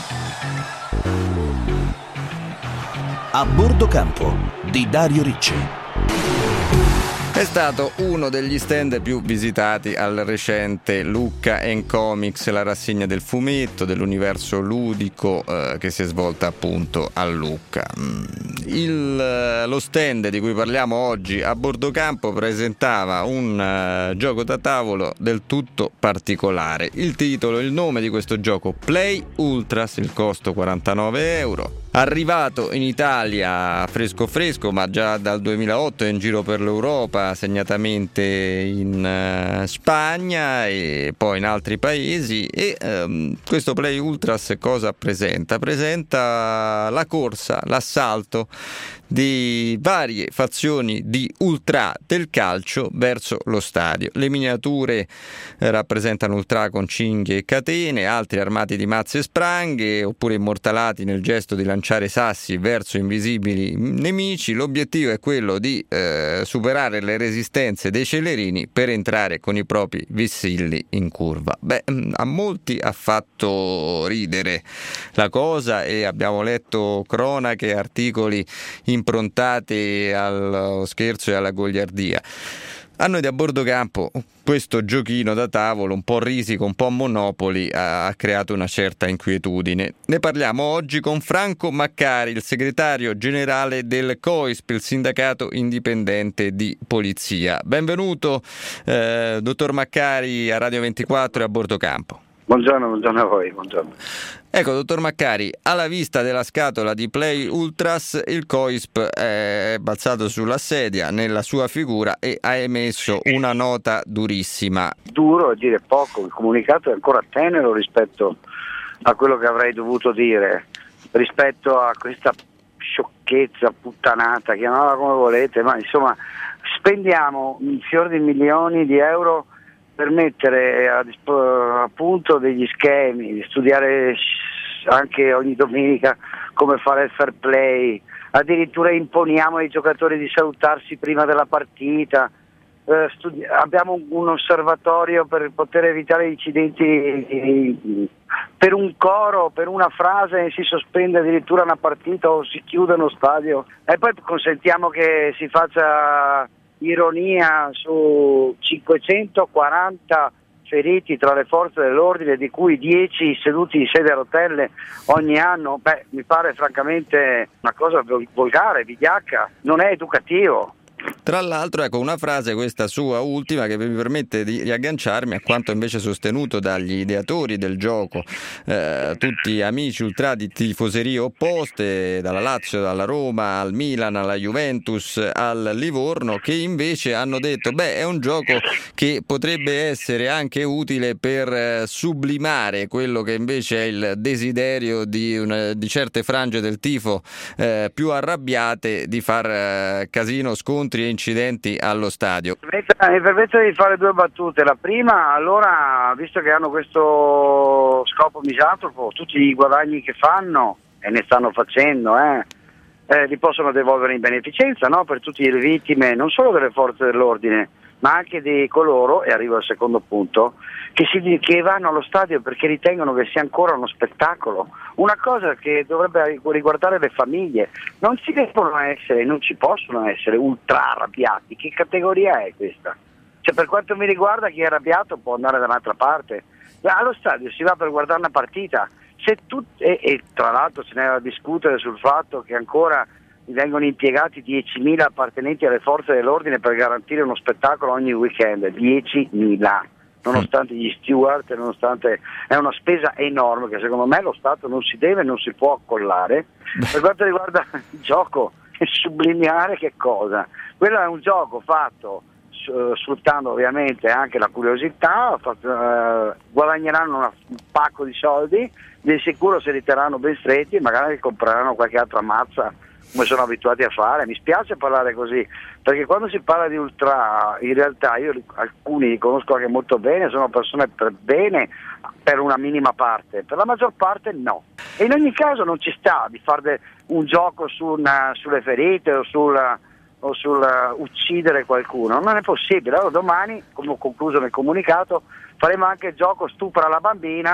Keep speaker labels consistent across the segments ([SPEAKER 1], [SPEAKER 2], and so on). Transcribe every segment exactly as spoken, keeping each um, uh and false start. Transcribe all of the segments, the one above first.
[SPEAKER 1] A bordo campo di Dario Ricci.
[SPEAKER 2] È stato uno degli stand più visitati al recente Lucca and Comics, la rassegna del fumetto, dell'universo ludico eh, che si è svolta appunto a Lucca. Il, lo stand di cui parliamo oggi a bordo campo presentava un uh, gioco da tavolo del tutto particolare. Il titolo, il nome di questo gioco, Play Ultras, il costo quarantanove euro. Arrivato in Italia fresco fresco, ma già dal duemilaotto è in giro per l'Europa, segnatamente in uh, Spagna e poi in altri paesi. E um, questo Play Ultras cosa presenta? Presenta la corsa, l'assalto di varie fazioni di ultra del calcio verso lo stadio. Le miniature rappresentano ultra con cinghie e catene, altri armati di mazze e spranghe, oppure immortalati nel gesto di lanciare sassi verso invisibili nemici. L'obiettivo è quello di eh, superare le resistenze dei celerini per entrare con i propri vessilli in curva. Beh, a molti ha fatto ridere la cosa e abbiamo letto cronache, articoli improntati allo scherzo e alla goliardia. A noi da bordo campo questo giochino da tavolo un po' risico, un po' Monopoli, ha creato una certa inquietudine. Ne parliamo oggi con Franco Maccari, il segretario generale del COISP, il sindacato indipendente di polizia. Benvenuto eh, dottor Maccari a Radio ventiquattro e a bordo campo.
[SPEAKER 3] Buongiorno, buongiorno a voi, buongiorno.
[SPEAKER 2] Ecco, dottor Maccari, alla vista della scatola di Play Ultras, il COISP è balzato sulla sedia nella sua figura e ha emesso una nota durissima.
[SPEAKER 3] Duro a dire poco, il comunicato è ancora tenero rispetto a quello che avrei dovuto dire, rispetto a questa sciocchezza, puttanata, chiamatela come volete, ma insomma spendiamo fior di milioni di euro per mettere a, dispo- a punto degli schemi, studiare anche ogni domenica come fare il fair play, addirittura imponiamo ai giocatori di salutarsi prima della partita, eh, studi- abbiamo un, un osservatorio per poter evitare incidenti, per un coro, per una frase si sospende addirittura una partita o si chiude uno stadio e poi consentiamo che si faccia ironia su cinquecentoquaranta feriti tra le forze dell'ordine, di cui dieci seduti in sedia a rotelle ogni anno. Beh, mi pare francamente una cosa volgare, vigliacca, non è educativo.
[SPEAKER 2] Tra l'altro, ecco, una frase, questa sua ultima, che mi permette di riagganciarmi a quanto invece sostenuto dagli ideatori del gioco, eh, tutti amici ultra di tifoserie opposte, dalla Lazio, dalla Roma, al Milan, alla Juventus, al Livorno, che invece hanno detto, beh, è un gioco che potrebbe essere anche utile per sublimare quello che invece è il desiderio di, una, di certe frange del tifo eh, più arrabbiate di far eh, casino, scontri e incidenti allo stadio.
[SPEAKER 3] Mi permette di fare due battute. La prima, allora, visto che hanno questo scopo misantropo, tutti i guadagni che fanno, e ne stanno facendo, eh, eh, li possono devolvere in beneficenza, no? Per tutte le vittime, non solo delle forze dell'ordine, ma anche di coloro, e arrivo al secondo punto, che, si, che vanno allo stadio perché ritengono che sia ancora uno spettacolo, una cosa che dovrebbe riguardare le famiglie. Non ci devono essere, non ci possono essere ultra arrabbiati. Che categoria è questa? Cioè, per quanto mi riguarda, chi è arrabbiato può andare da un'altra parte. Allo stadio si va per guardare una partita. Se tu, e, e tra l'altro se ne va a discutere sul fatto che ancora vengono impiegati diecimila appartenenti alle forze dell'ordine per garantire uno spettacolo ogni weekend, diecimila, nonostante gli steward, nonostante è una spesa enorme che secondo me lo Stato non si deve, non si può accollare. Per quanto riguarda il gioco, sublimiare che cosa? Quello è un gioco fatto uh, sfruttando ovviamente anche la curiosità, fatto, uh, guadagneranno una, un pacco di soldi, di sicuro si riterranno ben stretti e magari compreranno qualche altra mazza come sono abituati a fare. Mi spiace parlare così, perché quando si parla di ultra, in realtà io alcuni li conosco anche molto bene, sono persone per bene per una minima parte, per la maggior parte no. E in ogni caso non ci sta di fare un gioco su una, sulle ferite o sul, o sul uh, uccidere qualcuno, non è possibile. Allora domani, come ho concluso nel comunicato, faremo anche il gioco stupra la bambina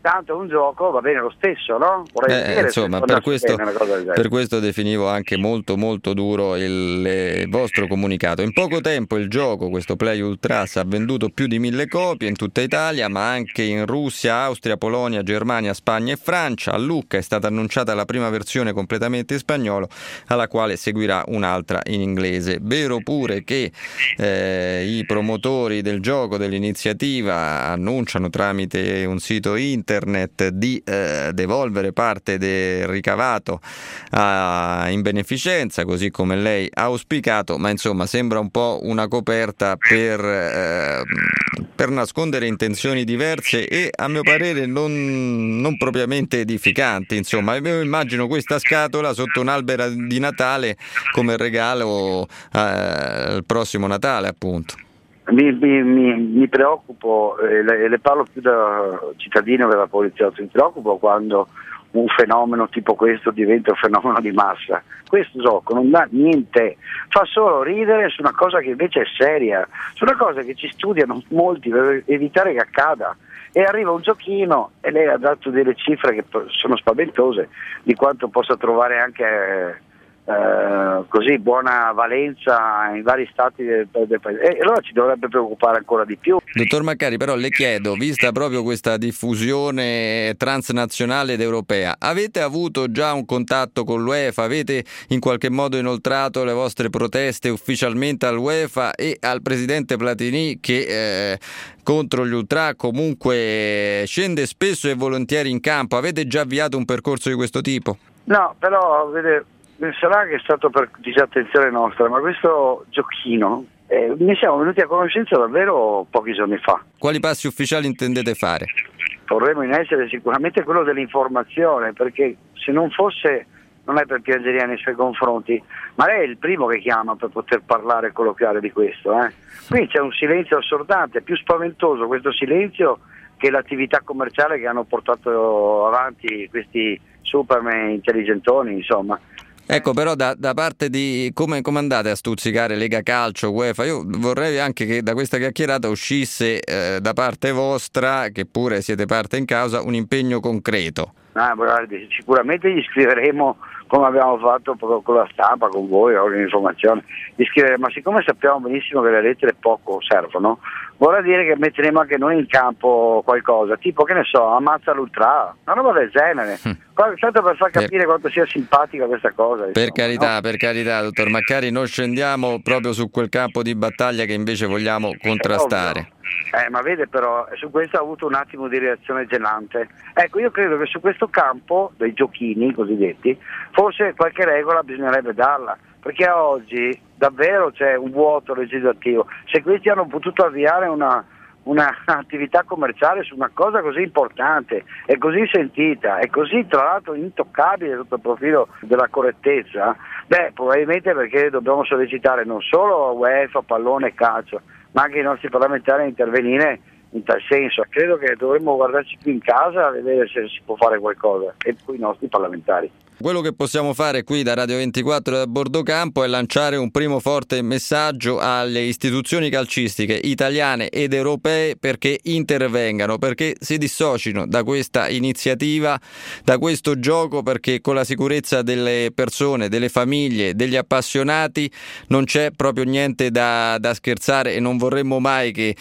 [SPEAKER 3] tanto è un gioco, va bene lo stesso, no? Vorrei
[SPEAKER 2] Eh,
[SPEAKER 3] dire,
[SPEAKER 2] insomma,
[SPEAKER 3] se
[SPEAKER 2] per
[SPEAKER 3] non
[SPEAKER 2] questo,
[SPEAKER 3] bene una cosa del genere.
[SPEAKER 2] per questo definivo anche molto molto duro il, il vostro comunicato. In poco tempo il gioco, questo Play Ultras, ha venduto più di mille copie in tutta Italia, ma anche in Russia, Austria, Polonia, Germania, Spagna e Francia. A Lucca è stata annunciata la prima versione completamente in spagnolo, alla quale seguirà un'altra in inglese. Vero pure che eh, i promotori del gioco, dell'iniziativa, annunciano tramite un sito internet di eh, devolvere parte del ricavato a, in beneficenza, così come lei ha auspicato, ma insomma sembra un po' una coperta per, eh, per nascondere intenzioni diverse e a mio parere non, non propriamente edificanti. Insomma, io immagino questa scatola sotto un albero di Natale come regalo eh, al prossimo Natale, appunto.
[SPEAKER 3] Mi, mi, mi, mi preoccupo, e eh, le, le parlo più da cittadino che da poliziotto, mi preoccupo quando un fenomeno tipo questo diventa un fenomeno di massa. Questo gioco non dà niente, fa solo ridere su una cosa che invece è seria, su una cosa che ci studiano molti per evitare che accada. E arriva un giochino e lei ha dato delle cifre che sono spaventose di quanto possa trovare anche eh, così buona valenza in vari stati del, del paese, e allora ci dovrebbe preoccupare ancora di più.
[SPEAKER 2] Dottor Maccari, però le chiedo, vista proprio questa diffusione transnazionale ed europea, avete avuto già un contatto con l'UEFA? Avete in qualche modo inoltrato le vostre proteste ufficialmente all'UEFA e al presidente Platini che eh, contro gli ultra comunque scende spesso e volentieri in campo? Avete già avviato un percorso di questo tipo?
[SPEAKER 3] No, però vede, sarà che è stato per disattenzione nostra, ma questo giochino eh, ne siamo venuti a conoscenza davvero pochi giorni fa.
[SPEAKER 2] Quali passi ufficiali intendete fare?
[SPEAKER 3] Porremo in essere sicuramente quello dell'informazione, perché se non fosse, non è per piangeria nei suoi confronti, ma lei è il primo che chiama per poter parlare e colloquiare di questo. Eh. Qui c'è un silenzio assordante, più spaventoso questo silenzio che l'attività commerciale che hanno portato avanti questi superman intelligentoni, insomma.
[SPEAKER 2] Ecco, però da, da parte di come, come andate a stuzzicare Lega Calcio, UEFA? Io vorrei anche che da questa chiacchierata uscisse eh, da parte vostra, che pure siete parte in causa, un impegno concreto.
[SPEAKER 3] Ah, guardi, sicuramente gli scriveremo come abbiamo fatto con la stampa, con voi, con l'informazione, gli scriveremo, ma siccome sappiamo benissimo che le lettere poco servono, vorrà dire che metteremo anche noi in campo qualcosa, tipo, che ne so, ammazza l'ultra, una roba del genere, tanto per far capire per... quanto sia simpatica questa cosa.
[SPEAKER 2] Per
[SPEAKER 3] insomma,
[SPEAKER 2] carità,
[SPEAKER 3] no?
[SPEAKER 2] per carità, dottor Maccari, non scendiamo proprio su quel campo di battaglia che invece vogliamo contrastare.
[SPEAKER 3] Eh, ma vede però, su questo ha avuto un attimo di reazione gelante. Ecco, io credo che su questo campo dei giochini cosiddetti, forse qualche regola bisognerebbe darla, perché oggi davvero c'è un vuoto legislativo. Se questi hanno potuto avviare una, una attività commerciale su una cosa così importante e così sentita e così tra l'altro intoccabile sotto il profilo della correttezza, beh, probabilmente perché dobbiamo sollecitare non solo UEFA, pallone e calcio, ma anche i nostri parlamentari a intervenire in tal senso. Credo che dovremmo guardarci qui in casa a vedere se si può fare qualcosa, e poi i nostri parlamentari.
[SPEAKER 2] Quello che possiamo fare qui da Radio ventiquattro da Bordocampo è lanciare un primo forte messaggio alle istituzioni calcistiche italiane ed europee perché intervengano, perché si dissocino da questa iniziativa, da questo gioco, perché con la sicurezza delle persone, delle famiglie, degli appassionati non c'è proprio niente da, da scherzare, e non vorremmo mai che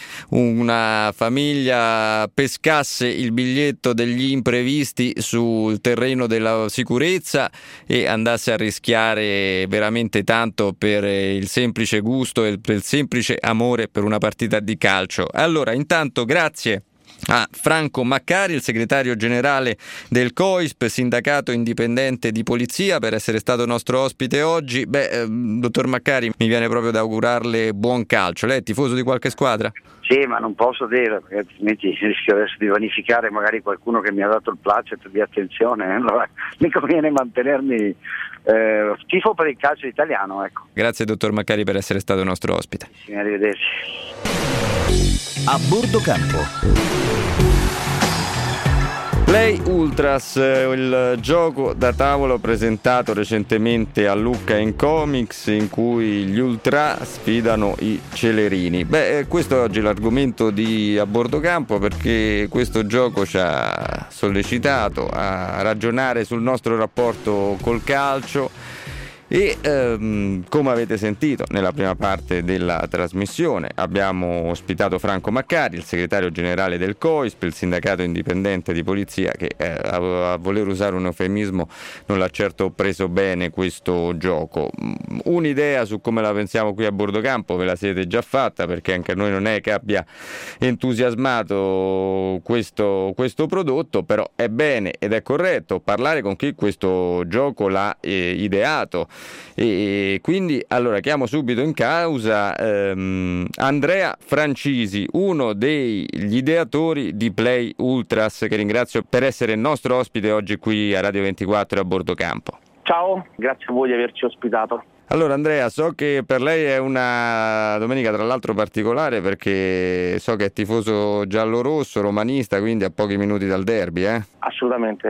[SPEAKER 2] una famiglia pescasse il biglietto degli imprevisti sul terreno della sicurezza e andasse a rischiare veramente tanto per il semplice gusto e per il semplice amore per una partita di calcio. Allora, intanto grazie a Franco Maccari, il segretario generale del C O I S P, sindacato indipendente di polizia, per essere stato nostro ospite oggi. Beh, eh, dottor Maccari, mi viene proprio da augurarle buon calcio. Lei è tifoso di qualche squadra?
[SPEAKER 3] Sì, ma non posso dire, perché altrimenti rischio adesso di vanificare magari qualcuno che mi ha dato il placet di attenzione, eh? Allora mi conviene mantenermi eh, tifo per il calcio italiano, ecco.
[SPEAKER 2] Grazie dottor Maccari per essere stato nostro ospite.
[SPEAKER 3] Sì, arrivederci.
[SPEAKER 1] A bordo campo.
[SPEAKER 2] Play Ultras, il gioco da tavolo presentato recentemente a Lucca in Comics, in cui gli ultra sfidano i celerini. Beh, questo è oggi l'argomento di A Bordo Campo, perché questo gioco ci ha sollecitato a ragionare sul nostro rapporto col calcio. E ehm, come avete sentito nella prima parte della trasmissione, abbiamo ospitato Franco Maccari, il segretario generale del COISP, il sindacato indipendente di polizia, che eh, a, a voler usare un eufemismo non l'ha certo preso bene questo gioco. Un'idea su come la pensiamo qui a Bordo Campo ve la siete già fatta, perché anche a noi non è che abbia entusiasmato questo, questo prodotto, però è bene ed è corretto parlare con chi questo gioco l'ha eh, ideato. E quindi allora chiamo subito in causa ehm, Andrea Francisi, uno degli ideatori di Play Ultras, che ringrazio per essere il nostro ospite oggi qui a Radio ventiquattro e a Bordo Campo.
[SPEAKER 4] Ciao, grazie a voi di averci ospitato.
[SPEAKER 2] Allora Andrea, so che per lei è una domenica tra l'altro particolare, perché so che è tifoso giallo-rosso, romanista, quindi a pochi minuti dal derby, eh?
[SPEAKER 4] Assolutamente,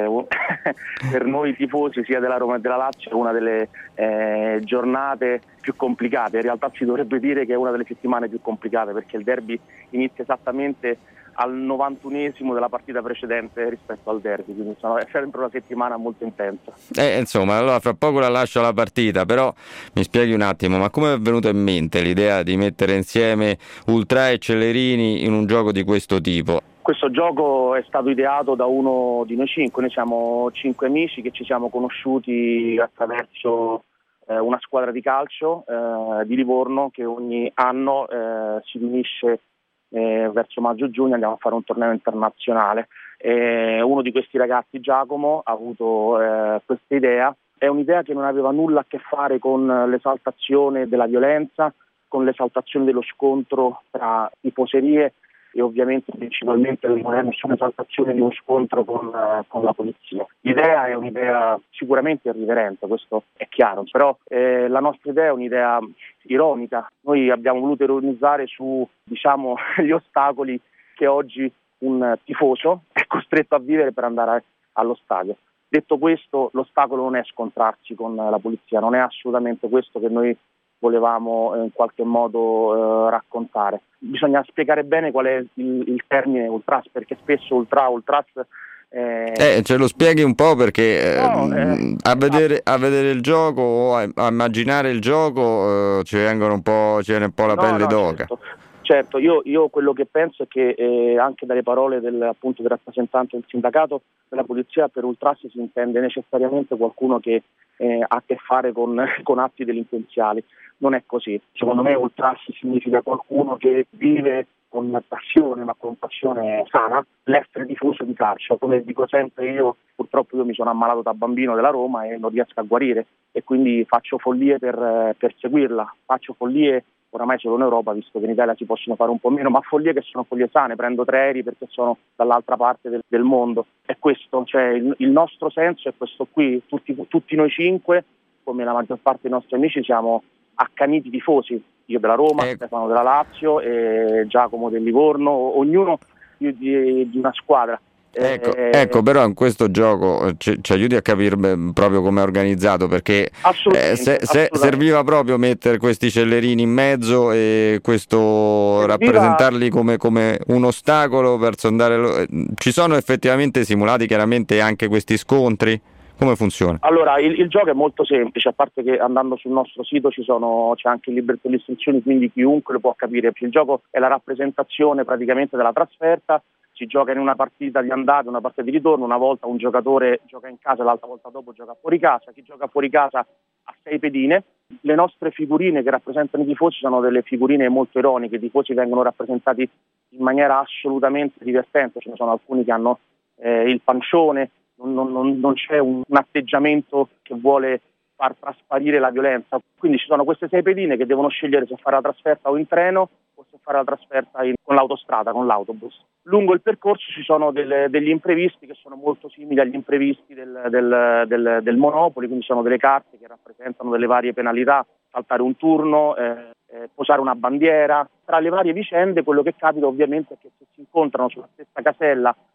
[SPEAKER 4] per noi tifosi sia della Roma che della Lazio è una delle eh, giornate più complicate. In realtà si dovrebbe dire che è una delle settimane più complicate, perché il derby inizia esattamente al novantunesimo della partita precedente rispetto al derby, quindi è sempre una settimana molto intensa.
[SPEAKER 2] Eh, insomma, allora fra poco la lascio alla partita, però mi spieghi un attimo, ma come è venuta in mente l'idea di mettere insieme ultra e celerini in un gioco di questo tipo?
[SPEAKER 4] Questo gioco è stato ideato da uno di noi cinque, noi siamo cinque amici che ci siamo conosciuti attraverso eh, una squadra di calcio eh, di Livorno che ogni anno eh, si riunisce Eh, verso maggio-giugno, andiamo a fare un torneo internazionale. Eh, uno di questi ragazzi, Giacomo, ha avuto eh, questa idea. È un'idea che non aveva nulla a che fare con l'esaltazione della violenza, con l'esaltazione dello scontro tra tifoserie e ovviamente principalmente non è nessuna esaltazione di uno scontro con, eh, con la polizia. L'idea è un'idea sicuramente irriverente, questo è chiaro, però eh, la nostra idea è un'idea ironica. Noi abbiamo voluto ironizzare su, diciamo, gli ostacoli che oggi un tifoso è costretto a vivere per andare allo stadio. Detto questo, l'ostacolo non è scontrarsi con la polizia, non è assolutamente questo che noi volevamo in qualche modo eh, raccontare. Bisogna spiegare bene qual è il, il termine ultras, perché spesso ultra, ultras
[SPEAKER 2] eh, eh, ce lo spieghi un po', perché
[SPEAKER 4] no,
[SPEAKER 2] eh,
[SPEAKER 4] eh,
[SPEAKER 2] a, vedere, a vedere il gioco o a, a immaginare il gioco eh, ci vengono un po', ci viene un po' la
[SPEAKER 4] no,
[SPEAKER 2] pelle
[SPEAKER 4] no,
[SPEAKER 2] d'oca.
[SPEAKER 4] Certo, certo io, io quello che penso è che eh, anche dalle parole del, appunto, del rappresentante del sindacato della polizia, per ultras si intende necessariamente qualcuno che eh, ha a che fare con, con atti delinquenziali. Non è così. Secondo me ultras significa qualcuno che vive con passione, ma con passione sana, l'essere tifoso di calcio. Come dico sempre io, purtroppo io mi sono ammalato da bambino della Roma e non riesco a guarire, e quindi faccio follie per, per seguirla, faccio follie oramai solo in Europa, visto che in Italia si possono fare un po' meno, ma follie che sono follie sane, prendo tre aerei perché sono dall'altra parte del, del mondo. È questo, cioè il, il nostro senso è questo qui, tutti, tutti noi cinque, come la maggior parte dei nostri amici, siamo accaniti tifosi, io della Roma,
[SPEAKER 2] Eh.
[SPEAKER 4] Stefano della Lazio e Giacomo del Livorno, ognuno di, di, di una squadra.
[SPEAKER 2] Ecco,
[SPEAKER 4] eh,
[SPEAKER 2] ecco, però in questo gioco ci, ci aiuti a capire proprio come è organizzato, perché eh, se, se serviva proprio mettere questi cellerini in mezzo e questo serviva... rappresentarli come, come un ostacolo verso andare. Ci sono effettivamente simulati chiaramente anche questi scontri? Come funziona?
[SPEAKER 4] Allora, il, il gioco è molto semplice, a parte che andando sul nostro sito ci sono, c'è anche il libro delle istruzioni, quindi chiunque lo può capire. Il gioco è la rappresentazione praticamente della trasferta. Si gioca in una partita di andata, una partita di ritorno, una volta un giocatore gioca in casa, l'altra volta dopo gioca fuori casa, chi gioca fuori casa ha sei pedine. Le nostre figurine che rappresentano i tifosi sono delle figurine molto ironiche, i tifosi vengono rappresentati in maniera assolutamente divertente, ce ne sono alcuni che hanno eh, il pancione, non, non, non c'è un, un atteggiamento che vuole far trasparire la violenza, quindi ci sono queste sei pedine che devono scegliere se fare la trasferta o in treno o se fare la trasferta in, con l'autostrada, con l'autobus. Lungo il percorso ci sono delle, degli imprevisti che sono molto simili agli imprevisti del, del, del, del Monopoli, quindi sono delle carte che rappresentano delle varie penalità, saltare un turno, eh, eh, posare una bandiera. Tra le varie vicende quello che capita ovviamente è che se si incontrano sulla stessa casella eh,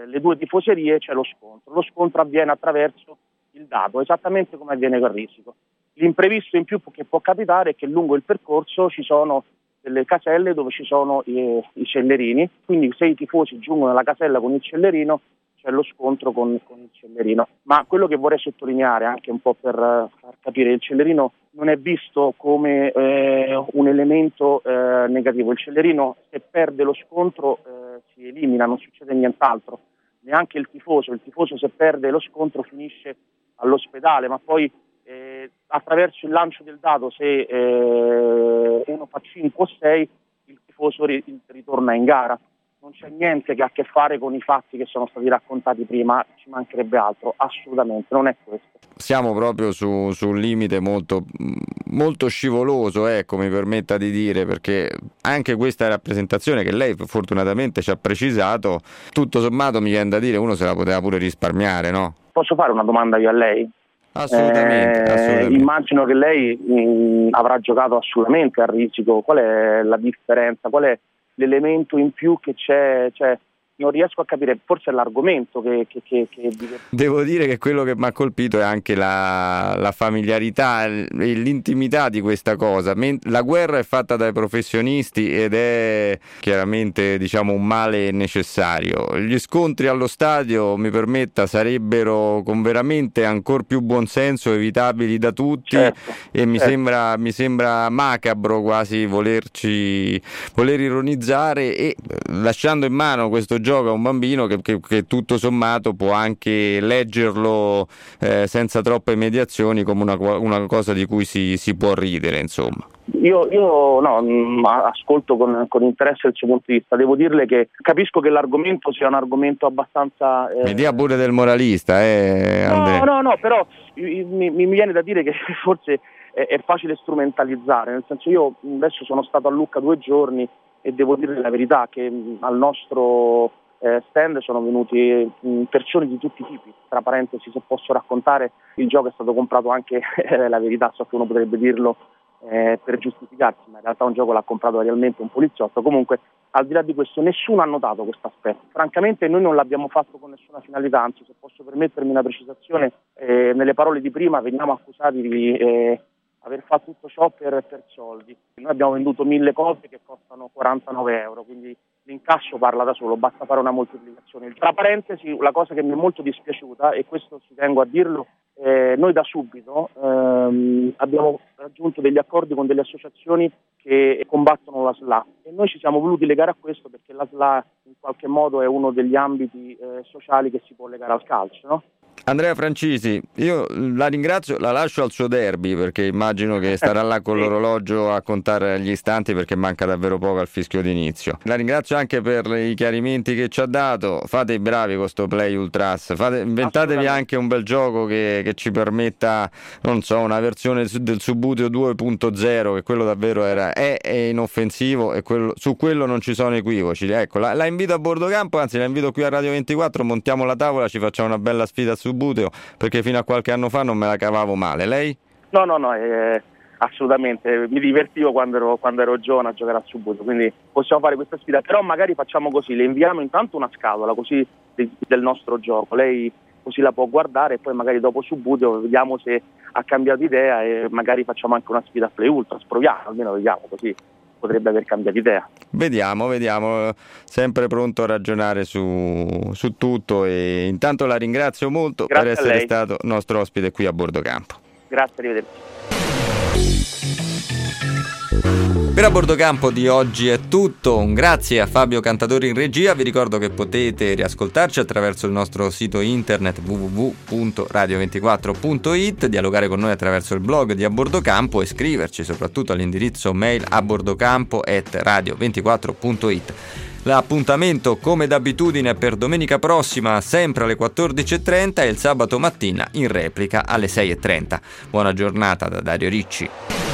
[SPEAKER 4] eh, le due tifoserie c'è lo scontro. Lo scontro avviene attraverso il dado, esattamente come avviene con il risico. L'imprevisto in più che può capitare è che lungo il percorso ci sono delle caselle dove ci sono i, i cellerini, quindi se i tifosi giungono alla casella con il cellerino c'è lo scontro con, con il cellerino. Ma quello che vorrei sottolineare, anche un po' per uh, far capire, il cellerino non è visto come eh, un elemento eh, negativo. Il cellerino, se perde lo scontro, eh, si elimina, non succede nient'altro. Neanche il tifoso, il tifoso se perde lo scontro finisce all'ospedale, ma poi eh, attraverso il lancio del dado, se eh, uno fa cinque o sei, il tifoso ri- ritorna in gara. Non c'è niente che ha a che fare con i fatti che sono stati raccontati prima, ci mancherebbe altro, assolutamente, non è questo.
[SPEAKER 2] Siamo proprio su, su un limite molto, molto scivoloso, ecco, mi permetta di dire, perché anche questa rappresentazione che lei fortunatamente ci ha precisato, tutto sommato mi viene da dire, uno se la poteva pure risparmiare, no?
[SPEAKER 4] Posso fare una domanda io a lei?
[SPEAKER 2] Assolutamente,
[SPEAKER 4] eh,
[SPEAKER 2] assolutamente.
[SPEAKER 4] Immagino che lei mh, avrà giocato assolutamente a risico. Qual è la differenza? Qual è l'elemento in più che c'è? Cioè, non riesco a capire, forse è l'argomento che, che, che, che...
[SPEAKER 2] Devo dire che quello che mi ha colpito è anche la, la familiarità e l'intimità di questa cosa. La guerra è fatta dai professionisti ed è chiaramente, diciamo, un male necessario. Gli scontri allo stadio, mi permetta, sarebbero con veramente ancor più buonsenso evitabili da tutti, certo, e mi, certo. sembra, mi sembra macabro quasi volerci voler ironizzare e lasciando in mano questo gioco a un bambino che, che, che tutto sommato può anche leggerlo eh, senza troppe mediazioni come una, una cosa di cui si, si può ridere, insomma.
[SPEAKER 4] Io, io no, mh, ascolto con, con interesse il suo punto di vista. Devo dirle che capisco che l'argomento sia un argomento abbastanza... Eh...
[SPEAKER 2] Mi dia pure del moralista, eh, Andrea.
[SPEAKER 4] No, no, no, però mi, mi, mi viene da dire che forse è, è facile strumentalizzare, nel senso, io adesso sono stato a Lucca due giorni e devo dire la verità che mh, al nostro eh, stand sono venuti mh, persone di tutti i tipi. Tra parentesi, se posso raccontare, il gioco è stato comprato anche, eh, la verità, so che uno potrebbe dirlo eh, per giustificarsi, ma in realtà un gioco l'ha comprato realmente un poliziotto. Comunque, al di là di questo, nessuno ha notato questo aspetto. Francamente noi non l'abbiamo fatto con nessuna finalità, anzi, se posso permettermi una precisazione, eh, nelle parole di prima veniamo accusati di... Eh, aver fatto tutto ciò per, per soldi. Noi abbiamo venduto mille copie che costano quarantanove euro, quindi l'incasso parla da solo, basta fare una moltiplicazione. Tra parentesi, la cosa che mi è molto dispiaciuta, e questo ci tengo a dirlo, eh, noi da subito ehm, abbiamo raggiunto degli accordi con delle associazioni che combattono la S L A e noi ci siamo voluti legare a questo perché la S L A in qualche modo è uno degli ambiti eh, sociali che si può legare al calcio, no?
[SPEAKER 2] Andrea Francisi, io la ringrazio, la lascio al suo derby perché immagino che starà là con l'orologio a contare gli istanti perché manca davvero poco al fischio d'inizio. La ringrazio anche per i chiarimenti che ci ha dato, fate i bravi con sto Play Ultras, fate, inventatevi anche un bel gioco che, che ci permetta, non so, una versione del Subuteo due punto zero, che quello davvero era, è, è inoffensivo e quello, su quello non ci sono equivoci. Ecco, la, la invito a bordo campo, anzi la invito qui a Radio ventiquattro, montiamo la tavola, ci facciamo una bella sfida su Subuteo, perché fino a qualche anno fa non me la cavavo male. Lei?
[SPEAKER 4] No, no, no, eh, assolutamente, mi divertivo quando ero, quando ero giovane a giocare a Subuteo, quindi possiamo fare questa sfida, però magari facciamo così, le inviamo intanto una scatola così del nostro gioco, lei così la può guardare e poi magari dopo Subuteo vediamo se ha cambiato idea e magari facciamo anche una sfida a Play Ultras, proviamo, almeno vediamo, così potrebbe aver cambiato idea.
[SPEAKER 2] Vediamo, vediamo, sempre pronto a ragionare su, su tutto e intanto la ringrazio molto. Grazie per essere stato nostro ospite qui a bordo campo.
[SPEAKER 4] Grazie, arrivederci.
[SPEAKER 2] Per A Bordo Campo di oggi è tutto, un grazie a Fabio Cantatori in regia, vi ricordo che potete riascoltarci attraverso il nostro sito internet w w w punto radio ventiquattro punto i t, dialogare con noi attraverso il blog di A Bordo Campo e scriverci soprattutto all'indirizzo mail abordocampo chiocciola radio ventiquattro punto i t. L'appuntamento come d'abitudine è per domenica prossima sempre alle quattordici e trenta e il sabato mattina in replica alle sei e trenta. Buona giornata da Dario Ricci.